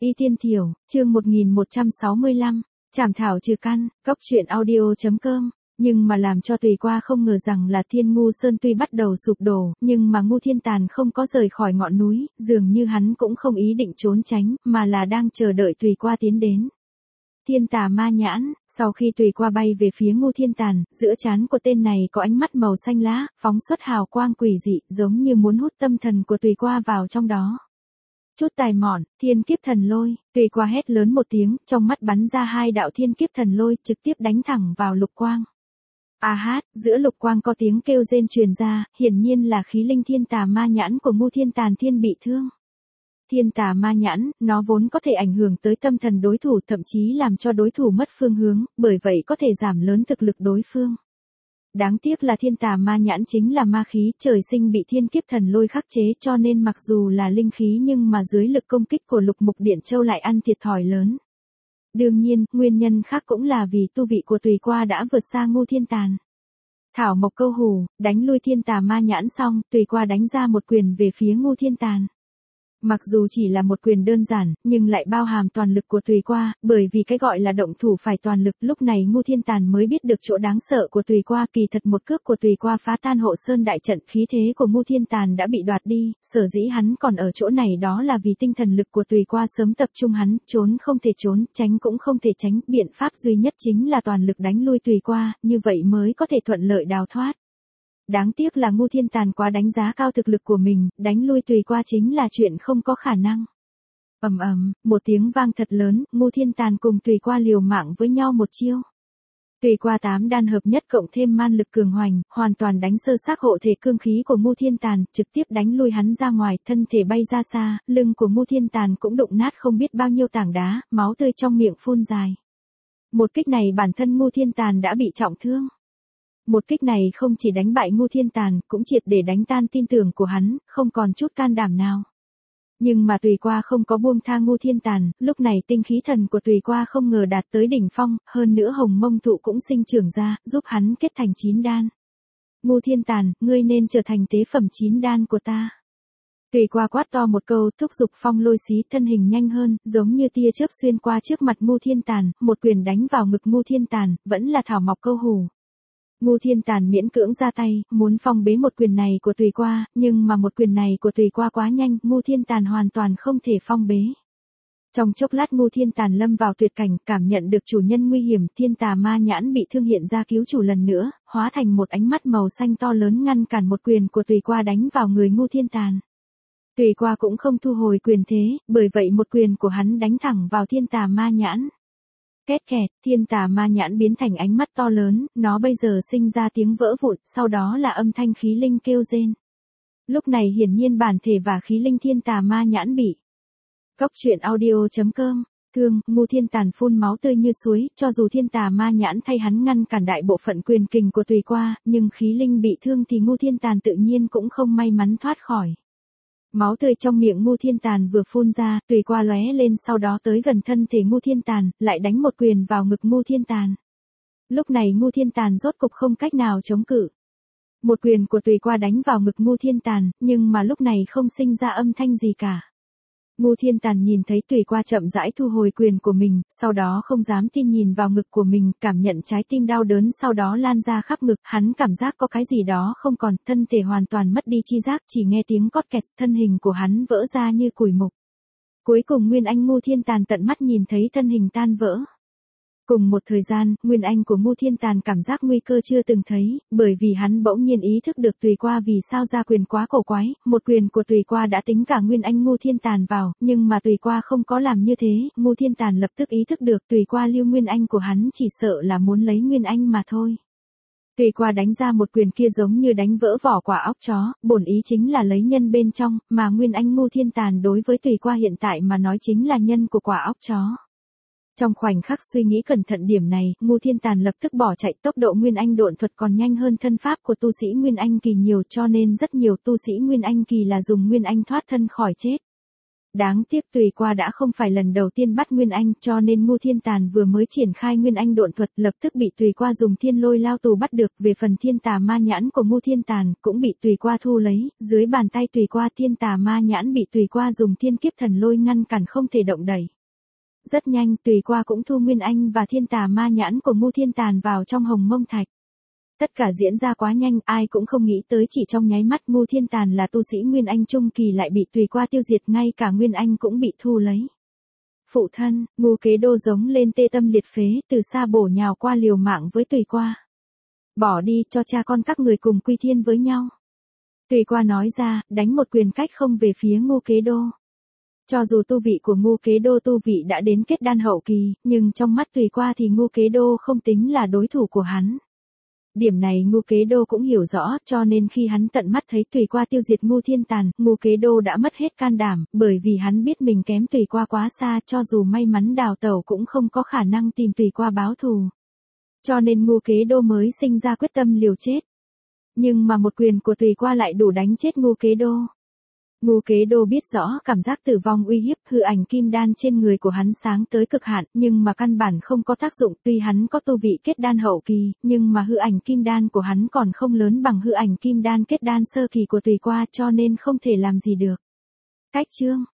Y Tiên Thiểu, chương 1165, Trảm thảo trừ căn, cốc truyện audio.com. Nhưng mà làm cho Tùy Qua không ngờ rằng là Thiên Ngu Sơn tuy bắt đầu sụp đổ, nhưng mà Ngu Thiên Tàn không có rời khỏi ngọn núi, dường như hắn cũng không ý định trốn tránh, mà là đang chờ đợi Tùy Qua tiến đến. Thiên Tà Ma Nhãn, sau khi Tùy Qua bay về phía Ngu Thiên Tàn, giữa trán của tên này có ánh mắt màu xanh lá, phóng xuất hào quang quỷ dị, giống như muốn hút tâm thần của Tùy Qua vào trong đó. Chút tài mọn, thiên kiếp thần lôi, Tùy Qua hét lớn một tiếng, trong mắt bắn ra hai đạo thiên kiếp thần lôi, trực tiếp đánh thẳng vào lục quang. A hát, giữa lục quang có tiếng kêu rên truyền ra, hiển nhiên là khí linh Thiên Tà Ma Nhãn của Ngu Thiên Tàn Thiên bị thương. Thiên Tà Ma Nhãn, nó vốn có thể ảnh hưởng tới tâm thần đối thủ, thậm chí làm cho đối thủ mất phương hướng, bởi vậy có thể giảm lớn thực lực đối phương. Đáng tiếc là Thiên Tà Ma Nhãn chính là ma khí, trời sinh bị thiên kiếp thần lôi khắc chế, cho nên mặc dù là linh khí nhưng mà dưới lực công kích của Lục Mục Điện Châu lại ăn thiệt thòi lớn. Đương nhiên, nguyên nhân khác cũng là vì tu vị của Tùy Qua đã vượt xa Ngu Thiên Tàn. Thảo Mộc Câu Hù, đánh lui Thiên Tà Ma Nhãn xong, Tùy Qua đánh ra một quyền về phía Ngu Thiên Tàn. Mặc dù chỉ là một quyền đơn giản, nhưng lại bao hàm toàn lực của Tùy Qua, bởi vì cái gọi là động thủ phải toàn lực, lúc này Ngu Thiên Tàn mới biết được chỗ đáng sợ của Tùy Qua, kỳ thật một cước của Tùy Qua phá tan Hộ Sơn đại trận, khí thế của Ngu Thiên Tàn đã bị đoạt đi, sở dĩ hắn còn ở chỗ này đó là vì tinh thần lực của Tùy Qua sớm tập trung hắn, trốn không thể trốn, tránh cũng không thể tránh, biện pháp duy nhất chính là toàn lực đánh lui Tùy Qua, như vậy mới có thể thuận lợi đào thoát. Đáng tiếc là Ngu Thiên Tàn quá đánh giá cao thực lực của mình, đánh lui Tùy Qua chính là chuyện không có khả năng. Ầm ầm, một tiếng vang thật lớn, Ngu Thiên Tàn cùng Tùy Qua liều mạng với nhau một chiêu. Tùy Qua 8 đan hợp nhất cộng thêm man lực cường hoành, hoàn toàn đánh sơ xác hộ thể cương khí của Ngu Thiên Tàn, trực tiếp đánh lui hắn ra ngoài, thân thể bay ra xa, lưng của Ngu Thiên Tàn cũng đụng nát không biết bao nhiêu tảng đá, máu tươi trong miệng phun dài. Một kích này bản thân Ngu Thiên Tàn đã bị trọng thương. Một kích này không chỉ đánh bại Ngu Thiên Tàn, cũng triệt để đánh tan tin tưởng của hắn, không còn chút can đảm nào. Nhưng mà Tùy Qua không có buông tha Ngu Thiên Tàn, lúc này tinh khí thần của Tùy Qua không ngờ đạt tới đỉnh phong, hơn nữa Hồng Mông Thụ cũng sinh trưởng ra, giúp hắn kết thành 9 đan. Ngu Thiên Tàn, ngươi nên trở thành tế phẩm 9 đan của ta. Tùy Qua quát to một câu, thúc giục phong lôi xí, thân hình nhanh hơn, giống như tia chớp xuyên qua trước mặt Ngu Thiên Tàn, một quyền đánh vào ngực Ngu Thiên Tàn, vẫn là Thảo Mộc Câu Hù. Ngu Thiên Tàn miễn cưỡng ra tay, muốn phong bế một quyền này của Tùy Qua, nhưng mà một quyền này của Tùy Qua quá nhanh, Ngu Thiên Tàn hoàn toàn không thể phong bế. Trong chốc lát Ngu Thiên Tàn lâm vào tuyệt cảnh, cảm nhận được chủ nhân nguy hiểm, Thiên Tà Ma Nhãn bị thương hiện ra cứu chủ lần nữa, hóa thành một ánh mắt màu xanh to lớn ngăn cản một quyền của Tùy Qua đánh vào người Ngu Thiên Tàn. Tùy Qua cũng không thu hồi quyền thế, bởi vậy một quyền của hắn đánh thẳng vào Thiên Tà Ma Nhãn. Két kẹt, Thiên Tà Ma Nhãn biến thành ánh mắt to lớn, nó bây giờ sinh ra tiếng vỡ vụn, sau đó là âm thanh khí linh kêu rên. Lúc này hiển nhiên bản thể và khí linh Thiên Tà Ma Nhãn bị. Cốc truyện audio.com, thương, Ngu Thiên Tàn phun máu tươi như suối, cho dù Thiên Tà Ma Nhãn thay hắn ngăn cản đại bộ phận quyền kình của Tùy Qua, nhưng khí linh bị thương thì Ngu Thiên Tàn tự nhiên cũng không may mắn thoát khỏi. Máu tươi trong miệng Ngu Thiên Tàn vừa phun ra, Tùy Qua lóe lên sau đó tới gần thân thể Ngu Thiên Tàn, lại đánh một quyền vào ngực Ngu Thiên Tàn. Lúc này Ngu Thiên Tàn rốt cục không cách nào chống cự. Một quyền của Tùy Qua đánh vào ngực Ngu Thiên Tàn, nhưng mà lúc này không sinh ra âm thanh gì cả. Ngu Thiên Tàn nhìn thấy Tùy Qua chậm rãi thu hồi quyền của mình, sau đó không dám tin nhìn vào ngực của mình, cảm nhận trái tim đau đớn sau đó lan ra khắp ngực, hắn cảm giác có cái gì đó không còn, thân thể hoàn toàn mất đi chi giác, chỉ nghe tiếng cót kẹt, thân hình của hắn vỡ ra như củi mục. Cuối cùng Nguyên Anh Ngu Thiên Tàn tận mắt nhìn thấy thân hình tan vỡ. Cùng một thời gian, Nguyên Anh của Ngu Thiên Tàn cảm giác nguy cơ chưa từng thấy, bởi vì hắn bỗng nhiên ý thức được Tùy Qua vì sao ra quyền quá cổ quái, một quyền của Tùy Qua đã tính cả Nguyên Anh Ngu Thiên Tàn vào, nhưng mà Tùy Qua không có làm như thế, Ngu Thiên Tàn lập tức ý thức được Tùy Qua lưu Nguyên Anh của hắn chỉ sợ là muốn lấy Nguyên Anh mà thôi. Tùy Qua đánh ra một quyền kia giống như đánh vỡ vỏ quả óc chó, bổn ý chính là lấy nhân bên trong, mà Nguyên Anh Ngu Thiên Tàn đối với Tùy Qua hiện tại mà nói chính là nhân của quả óc chó. Trong khoảnh khắc suy nghĩ cẩn thận điểm này, Ngu Thiên Tàn lập tức bỏ chạy, tốc độ Nguyên Anh độn thuật còn nhanh hơn thân pháp của tu sĩ Nguyên Anh kỳ nhiều, cho nên rất nhiều tu sĩ Nguyên Anh kỳ là dùng Nguyên Anh thoát thân khỏi chết. Đáng tiếc Tùy Qua đã không phải lần đầu tiên bắt Nguyên Anh, cho nên Ngô Thiên Tàn vừa mới triển khai Nguyên Anh độn thuật lập tức bị Tùy Qua dùng thiên lôi lao tù bắt được. Về phần thiên tà ma nhãn của Ngô Thiên Tàn cũng bị Tùy Qua thu lấy, dưới bàn tay Tùy Qua thiên tà ma nhãn bị Tùy Qua dùng thiên kiếp thần lôi ngăn cản không thể động đẩy. Rất nhanh Tùy Qua cũng thu Nguyên Anh và thiên tà ma nhãn của Ngô Thiên Tàn vào trong hồng mông thạch. Tất cả diễn ra quá nhanh, ai cũng không nghĩ tới chỉ trong nháy mắt Ngô Thiên Tàn là tu sĩ Nguyên Anh trung kỳ lại bị Tùy Qua tiêu diệt, ngay cả Nguyên Anh cũng bị thu lấy. Phụ thân, Ngô Kế Đô giống lên tê tâm liệt phế, từ xa bổ nhào qua liều mạng với Tùy Qua. Bỏ đi, cho cha con các người cùng quy thiên với nhau. Tùy Qua nói ra, đánh một quyền cách không về phía Ngô Kế Đô. Cho dù tu vị của Ngô Kế Đô tu vị đã đến kết đan hậu kỳ, nhưng trong mắt Tùy Qua thì Ngô Kế Đô không tính là đối thủ của hắn. Điểm này Ngô Kế Đô cũng hiểu rõ, cho nên khi hắn tận mắt thấy Tùy Qua tiêu diệt Ngô Thiên Tàn, Ngô Kế Đô đã mất hết can đảm, bởi vì hắn biết mình kém Tùy Qua quá xa, cho dù may mắn đào tẩu cũng không có khả năng tìm Tùy Qua báo thù. Cho nên Ngô Kế Đô mới sinh ra quyết tâm liều chết. Nhưng mà một quyền của Tùy Qua lại đủ đánh chết Ngô Kế Đô. Ngô Kế Đô biết rõ cảm giác tử vong uy hiếp, hư ảnh kim đan trên người của hắn sáng tới cực hạn, nhưng mà căn bản không có tác dụng. Tuy hắn có tu vị kết đan hậu kỳ, nhưng mà hư ảnh kim đan của hắn còn không lớn bằng hư ảnh kim đan kết đan sơ kỳ của Tùy Qua, cho nên không thể làm gì được. Cách chương